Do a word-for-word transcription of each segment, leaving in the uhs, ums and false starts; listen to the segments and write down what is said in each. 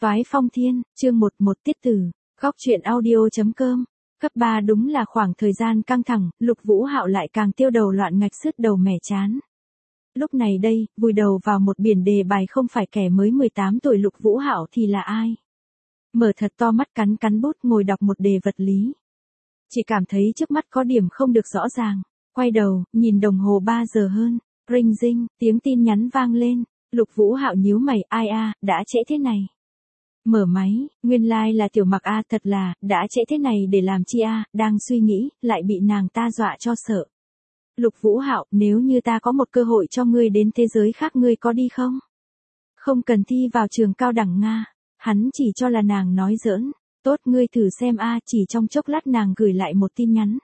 Toái phong thiên, chương một một tiết tử, góc truyện audio chấm com. Cấp ba đúng là khoảng thời gian căng thẳng, Lục Vũ Hạo lại càng tiêu đầu loạn ngạch sứt đầu mẻ chán. Lúc này đây, vùi đầu vào một biển đề bài không phải kẻ mới mười tám tuổi Lục Vũ Hạo thì là ai? Mở thật to mắt cắn cắn bút ngồi đọc một đề vật lý. Chỉ cảm thấy trước mắt có điểm không được rõ ràng, quay đầu, nhìn đồng hồ ba giờ hơn, ring ding, tiếng tin nhắn vang lên, Lục Vũ Hạo nhíu mày, ai a, đã trễ thế này. Mở máy, nguyên lai like là Tiểu Mặc a, thật là, đã trễ thế này để làm chi a, đang suy nghĩ, lại bị nàng ta dọa cho sợ. Lục Vũ Hạo, nếu như ta có một cơ hội cho ngươi đến thế giới khác ngươi có đi không? Không cần thi vào trường cao đẳng Nga, hắn chỉ cho là nàng nói giỡn, tốt ngươi thử xem a, chỉ trong chốc lát nàng gửi lại một tin nhắn.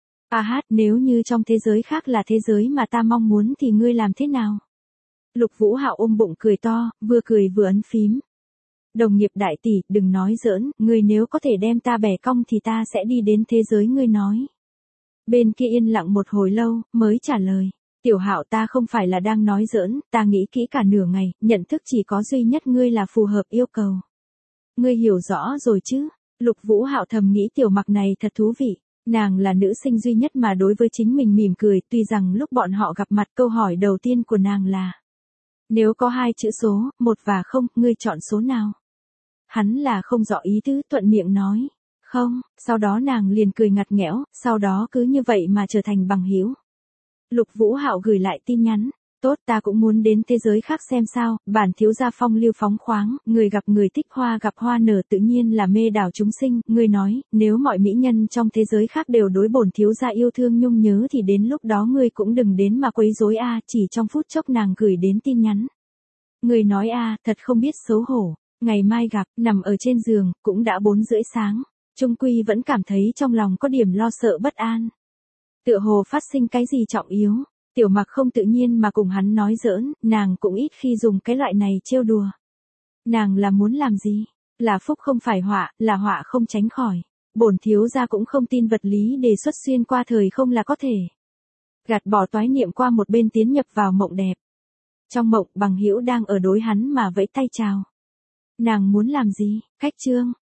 A hát, nếu như trong thế giới khác là thế giới mà ta mong muốn thì ngươi làm thế nào? Lục Vũ Hạo ôm bụng cười to, vừa cười vừa ấn phím. Đồng nghiệp đại tỷ, đừng nói giỡn, ngươi nếu có thể đem ta bẻ cong thì ta sẽ đi đến thế giới ngươi nói. Bên kia yên lặng một hồi lâu, mới trả lời. Tiểu Hạo, ta không phải là đang nói giỡn, ta nghĩ kỹ cả nửa ngày, nhận thức chỉ có duy nhất ngươi là phù hợp yêu cầu. Ngươi hiểu rõ rồi chứ? Lục Vũ Hạo thầm nghĩ Tiểu Mặc này thật thú vị. Nàng là nữ sinh duy nhất mà đối với chính mình mỉm cười, tuy rằng lúc bọn họ gặp mặt câu hỏi đầu tiên của nàng là: nếu có hai chữ số, một và không, ngươi chọn số nào? Hắn là không rõ ý tứ, thuận miệng nói, không, sau đó nàng liền cười ngặt nghẽo, sau đó cứ như vậy mà trở thành bằng hữu. Lục Vũ Hạo gửi lại tin nhắn, tốt, ta cũng muốn đến thế giới khác xem sao, bản thiếu gia phong lưu phóng khoáng, người gặp người thích hoa gặp hoa nở tự nhiên là mê đảo chúng sinh, ngươi nói, nếu mọi mỹ nhân trong thế giới khác đều đối bổn thiếu gia yêu thương nhung nhớ thì đến lúc đó ngươi cũng đừng đến mà quấy rối a, chỉ trong phút chốc nàng gửi đến tin nhắn. Ngươi nói a, thật không biết xấu hổ, ngày mai gặp, nằm ở trên giường, cũng đã bốn rưỡi sáng, Trung Quy vẫn cảm thấy trong lòng có điểm lo sợ bất an. Tựa hồ phát sinh cái gì trọng yếu. Tiểu Mặc không tự nhiên mà cùng hắn nói giỡn, nàng cũng ít khi dùng cái loại này trêu đùa. Nàng là muốn làm gì? Là phúc không phải họa, là họa không tránh khỏi. Bổn thiếu gia cũng không tin vật lý đề xuất xuyên qua thời không là có thể. Gạt bỏ toái niệm qua một bên tiến nhập vào mộng đẹp. Trong mộng, bằng hữu đang ở đối hắn mà vẫy tay chào. Nàng muốn làm gì? Khách trương,